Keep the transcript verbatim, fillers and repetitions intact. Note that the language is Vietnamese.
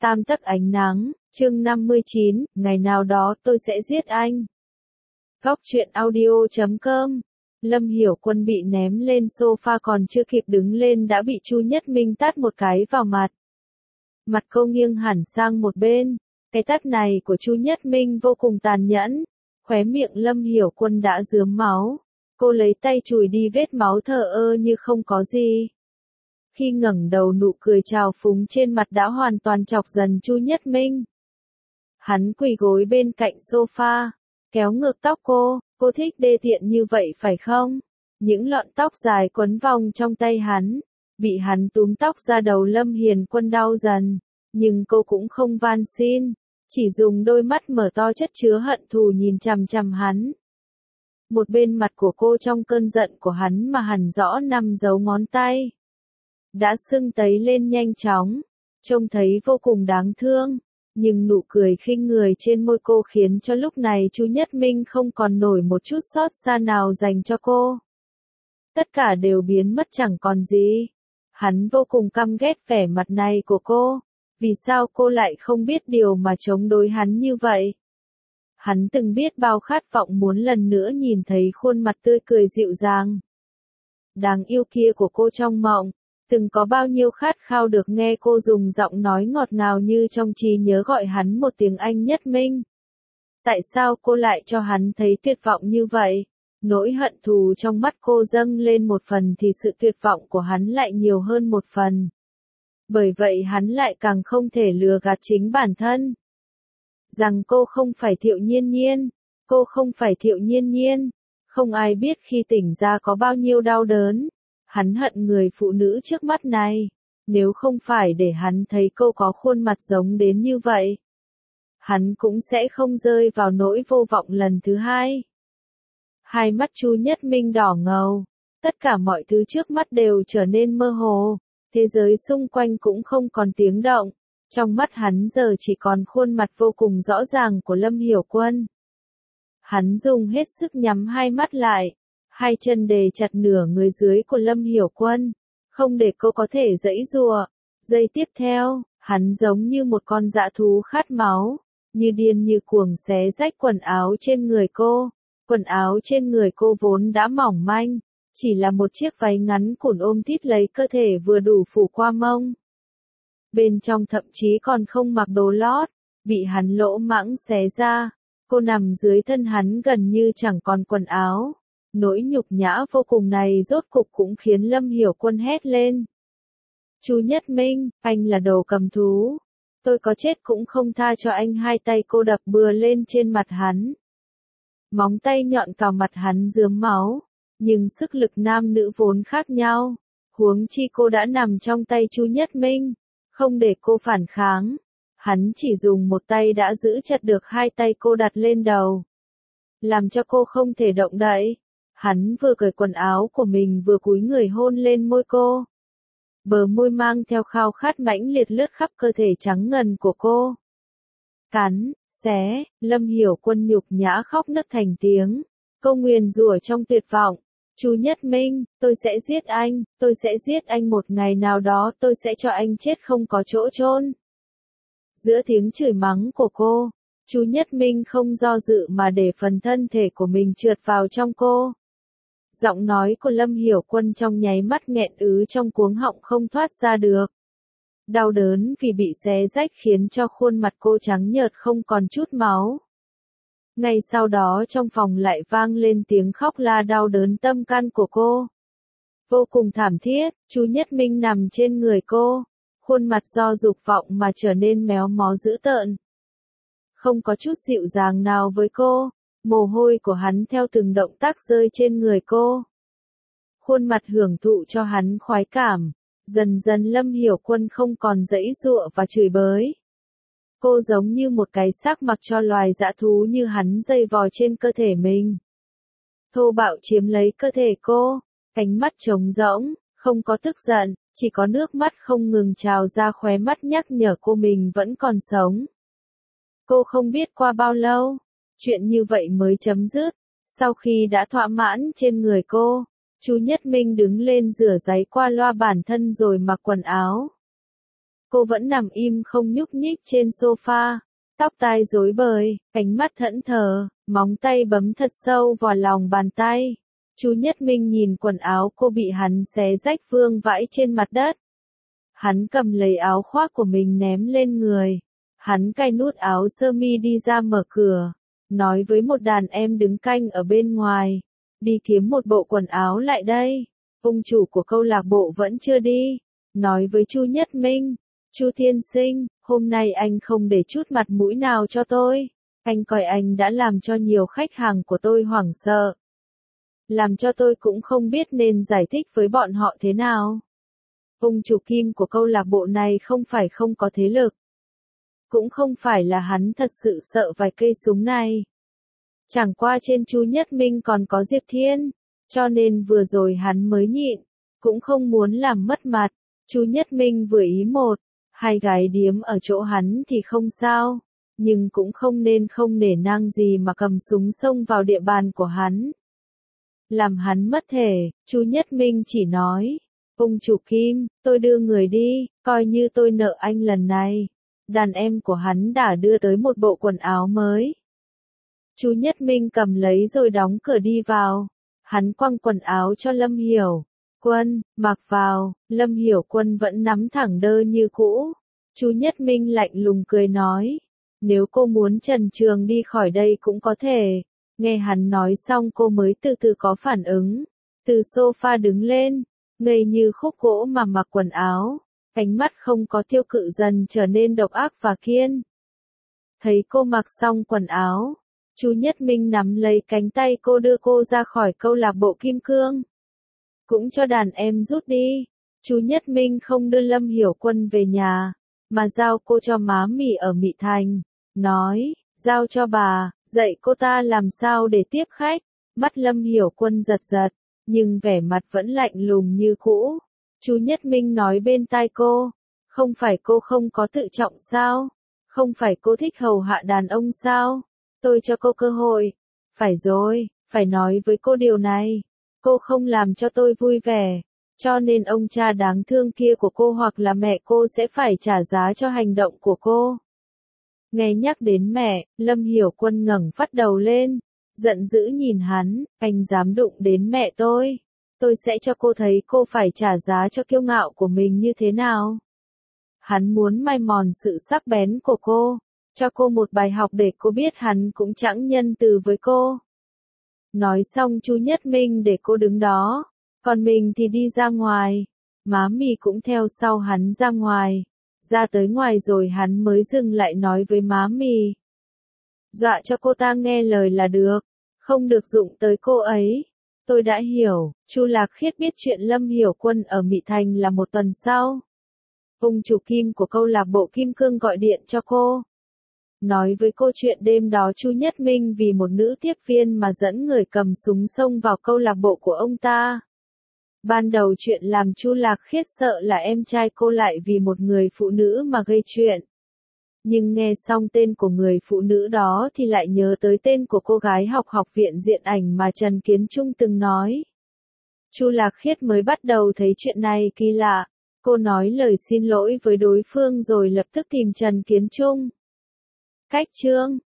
Tam tấc ánh nắng, chương năm mươi chín, ngày nào đó tôi sẽ giết anh. Góc truyện audio chấm com. Lâm Hiểu Quân bị ném lên sofa còn chưa kịp đứng lên đã bị Chu Nhất Minh tát một cái vào mặt. Mặt cô nghiêng hẳn sang một bên, cái tát này của Chu Nhất Minh vô cùng tàn nhẫn, khóe miệng Lâm Hiểu Quân đã rướm máu, cô lấy tay chùi đi vết máu thờ ơ như không có gì. Khi ngẩng đầu nụ cười trào phúng trên mặt đã hoàn toàn chọc dần Chu Nhất Minh. Hắn quỳ gối bên cạnh sofa, kéo ngược tóc cô, cô thích đê tiện như vậy phải không? Những lọn tóc dài quấn vòng trong tay hắn, bị hắn túm tóc ra đầu Lâm Hiền Quân đau dần, nhưng cô cũng không van xin, chỉ dùng đôi mắt mở to chất chứa hận thù nhìn chằm chằm hắn. Một bên mặt của cô trong cơn giận của hắn mà hẳn rõ nằm dấu ngón tay. Đã sưng tấy lên nhanh chóng, trông thấy vô cùng đáng thương, nhưng nụ cười khinh người trên môi cô khiến cho lúc này Chu Nhất Minh không còn nổi một chút xót xa nào dành cho cô. Tất cả đều biến mất chẳng còn gì. Hắn vô cùng căm ghét vẻ mặt này của cô, vì sao cô lại không biết điều mà chống đối hắn như vậy? Hắn từng biết bao khát vọng muốn lần nữa nhìn thấy khuôn mặt tươi cười dịu dàng, đáng yêu kia của cô trong mộng. Từng có bao nhiêu khát khao được nghe cô dùng giọng nói ngọt ngào như trong trí nhớ gọi hắn một tiếng anh Nhất Minh. Tại sao cô lại cho hắn thấy tuyệt vọng như vậy? Nỗi hận thù trong mắt cô dâng lên một phần thì sự tuyệt vọng của hắn lại nhiều hơn một phần. Bởi vậy hắn lại càng không thể lừa gạt chính bản thân. Rằng cô không phải Thiệu Nhiên Nhiên, cô không phải Thiệu Nhiên Nhiên. Không ai biết khi tỉnh ra có bao nhiêu đau đớn. Hắn hận người phụ nữ trước mắt này, nếu không phải để hắn thấy cô có khuôn mặt giống đến như vậy, hắn cũng sẽ không rơi vào nỗi vô vọng lần thứ hai. Hai mắt Chu Nhất Minh đỏ ngầu, tất cả mọi thứ trước mắt đều trở nên mơ hồ, thế giới xung quanh cũng không còn tiếng động, trong mắt hắn giờ chỉ còn khuôn mặt vô cùng rõ ràng của Lâm Hiểu Quân. Hắn dùng hết sức nhắm hai mắt lại. Hai chân đè chặt nửa người dưới của Lâm Hiểu Quân, không để cô có thể giãy giụa. Giây tiếp theo, hắn giống như một con dã thú khát máu, như điên như cuồng xé rách quần áo trên người cô. Quần áo trên người cô vốn đã mỏng manh, chỉ là một chiếc váy ngắn cùn ôm thít lấy cơ thể vừa đủ phủ qua mông. Bên trong thậm chí còn không mặc đồ lót, bị hắn lỗ mãng xé ra, cô nằm dưới thân hắn gần như chẳng còn quần áo. Nỗi nhục nhã vô cùng này rốt cục cũng khiến Lâm Hiểu Quân hét lên. Chu Nhất Minh, anh là đồ cầm thú. Tôi có chết cũng không tha cho anh. Hai tay cô đập bừa lên trên mặt hắn. Móng tay nhọn cào mặt hắn rướm máu. Nhưng sức lực nam nữ vốn khác nhau. Huống chi cô đã nằm trong tay Chu Nhất Minh. Không để cô phản kháng. Hắn chỉ dùng một tay đã giữ chặt được hai tay cô đặt lên đầu. Làm cho cô không thể động đậy. Hắn vừa cởi quần áo của mình vừa cúi người hôn lên môi cô. Bờ môi mang theo khao khát mãnh liệt lướt khắp cơ thể trắng ngần của cô. Cắn, xé, Lâm Hiểu Quân nhục nhã khóc nấc thành tiếng. Cô nguyền rủa trong tuyệt vọng. Chu Nhất Minh, tôi sẽ giết anh, tôi sẽ giết anh một ngày nào đó, tôi sẽ cho anh chết không có chỗ chôn. Giữa tiếng chửi mắng của cô, Chu Nhất Minh không do dự mà để phần thân thể của mình trượt vào trong cô. Giọng nói của Lâm Hiểu Quân trong nháy mắt nghẹn ứ trong cuống họng không thoát ra được. Đau đớn vì bị xé rách khiến cho khuôn mặt cô trắng nhợt không còn chút máu. Ngay sau đó trong phòng lại vang lên tiếng khóc la đau đớn tâm can của cô. Vô cùng thảm thiết, Chu Nhất Minh nằm trên người cô, khuôn mặt do dục vọng mà trở nên méo mó dữ tợn. Không có chút dịu dàng nào với cô. Mồ hôi của hắn theo từng động tác rơi trên người cô. Khuôn mặt hưởng thụ cho hắn khoái cảm. Dần dần Lâm Hiểu Quân không còn giãy giụa và chửi bới. Cô giống như một cái xác mặc cho loài dã thú như hắn dây vò trên cơ thể mình. Thô bạo chiếm lấy cơ thể cô, cánh mắt trống rỗng, không có tức giận, chỉ có nước mắt không ngừng trào ra khóe mắt nhắc nhở cô mình vẫn còn sống. Cô không biết qua bao lâu. Chuyện như vậy mới chấm dứt. Sau khi đã thỏa mãn trên người cô, Chu Nhất Minh đứng lên rửa giấy qua loa bản thân rồi mặc quần áo. Cô vẫn nằm im không nhúc nhích trên sofa, tóc tai rối bời, ánh mắt thẫn thờ, móng tay bấm thật sâu vào lòng bàn tay. Chu Nhất Minh nhìn quần áo cô bị hắn xé rách vương vãi trên mặt đất. Hắn cầm lấy áo khoác của mình ném lên người. Hắn cài nút áo sơ mi đi ra mở cửa, nói với một đàn em đứng canh ở bên ngoài, đi kiếm một bộ quần áo lại đây. Ông chủ của câu lạc bộ vẫn chưa đi, nói với Chu Nhất Minh, Chu tiên sinh, hôm nay anh không để chút mặt mũi nào cho tôi. Anh coi anh đã làm cho nhiều khách hàng của tôi hoảng sợ. Làm cho tôi cũng không biết nên giải thích với bọn họ thế nào. Ông chủ Kim của câu lạc bộ này không phải không có thế lực. Cũng không phải là hắn thật sự sợ vài cây súng này. Chẳng qua trên Chu Nhất Minh còn có Diệp Thiên, cho nên vừa rồi hắn mới nhịn, cũng không muốn làm mất mặt. Chu Nhất Minh vừa ý một, hai gái điếm ở chỗ hắn thì không sao, nhưng cũng không nên không nể nang gì mà cầm súng xông vào địa bàn của hắn. Làm hắn mất thể, Chu Nhất Minh chỉ nói, ông chủ Kim, tôi đưa người đi, coi như tôi nợ anh lần này. Đàn em của hắn đã đưa tới một bộ quần áo mới. Chu Nhất Minh cầm lấy rồi đóng cửa đi vào. Hắn quăng quần áo cho Lâm Hiểu Quân, mặc vào. Lâm Hiểu Quân vẫn nắm thẳng đơ như cũ. Chu Nhất Minh lạnh lùng cười nói, nếu cô muốn trần truồng đi khỏi đây cũng có thể. Nghe hắn nói xong cô mới từ từ có phản ứng. Từ sofa đứng lên, ngây như khúc gỗ mà mặc quần áo. Ánh mắt không có tiêu cự dần trở nên độc ác và kiên. Thấy cô mặc xong quần áo, Chu Nhất Minh nắm lấy cánh tay cô đưa cô ra khỏi câu lạc bộ Kim Cương. Cũng cho đàn em rút đi. Chu Nhất Minh không đưa Lâm Hiểu Quân về nhà, mà giao cô cho má mì ở Mỹ Thành. Nói, giao cho bà, dạy cô ta làm sao để tiếp khách. Mắt Lâm Hiểu Quân giật giật, nhưng vẻ mặt vẫn lạnh lùng như cũ. Chu Nhất Minh nói bên tai cô, không phải cô không có tự trọng sao? Không phải cô thích hầu hạ đàn ông sao? Tôi cho cô cơ hội. Phải rồi, phải nói với cô điều này. Cô không làm cho tôi vui vẻ, cho nên ông cha đáng thương kia của cô hoặc là mẹ cô sẽ phải trả giá cho hành động của cô. Nghe nhắc đến mẹ, Lâm Hiểu Quân ngẩng phát đầu lên, giận dữ nhìn hắn, anh dám đụng đến mẹ tôi. Tôi sẽ cho cô thấy cô phải trả giá cho kiêu ngạo của mình như thế nào. Hắn muốn mai mòn sự sắc bén của cô, cho cô một bài học để cô biết hắn cũng chẳng nhân từ với cô. Nói xong Chu Nhất Minh để cô đứng đó, còn mình thì đi ra ngoài. Má mì cũng theo sau hắn ra ngoài. Ra tới ngoài rồi hắn mới dừng lại nói với má mì. Dọa cho cô ta nghe lời là được, không được dụng tới cô ấy. Tôi đã hiểu. Chu Lạc Khiết biết chuyện Lâm Hiểu Quân ở Mỹ Thành là một tuần sau. Ông chủ Kim của câu lạc bộ Kim Cương gọi điện cho cô. Nói với cô chuyện đêm đó Chu Nhất Minh vì một nữ tiếp viên mà dẫn người cầm súng xông vào câu lạc bộ của ông ta. Ban đầu chuyện làm Chu Lạc Khiết sợ là em trai cô lại vì một người phụ nữ mà gây chuyện. Nhưng nghe xong tên của người phụ nữ đó thì lại nhớ tới tên của cô gái học học viện điện ảnh mà Trần Kiến Trung từng nói. Chu Lạc Khiết mới bắt đầu thấy chuyện này kỳ lạ. Cô nói lời xin lỗi với đối phương rồi lập tức tìm Trần Kiến Trung. Cách chương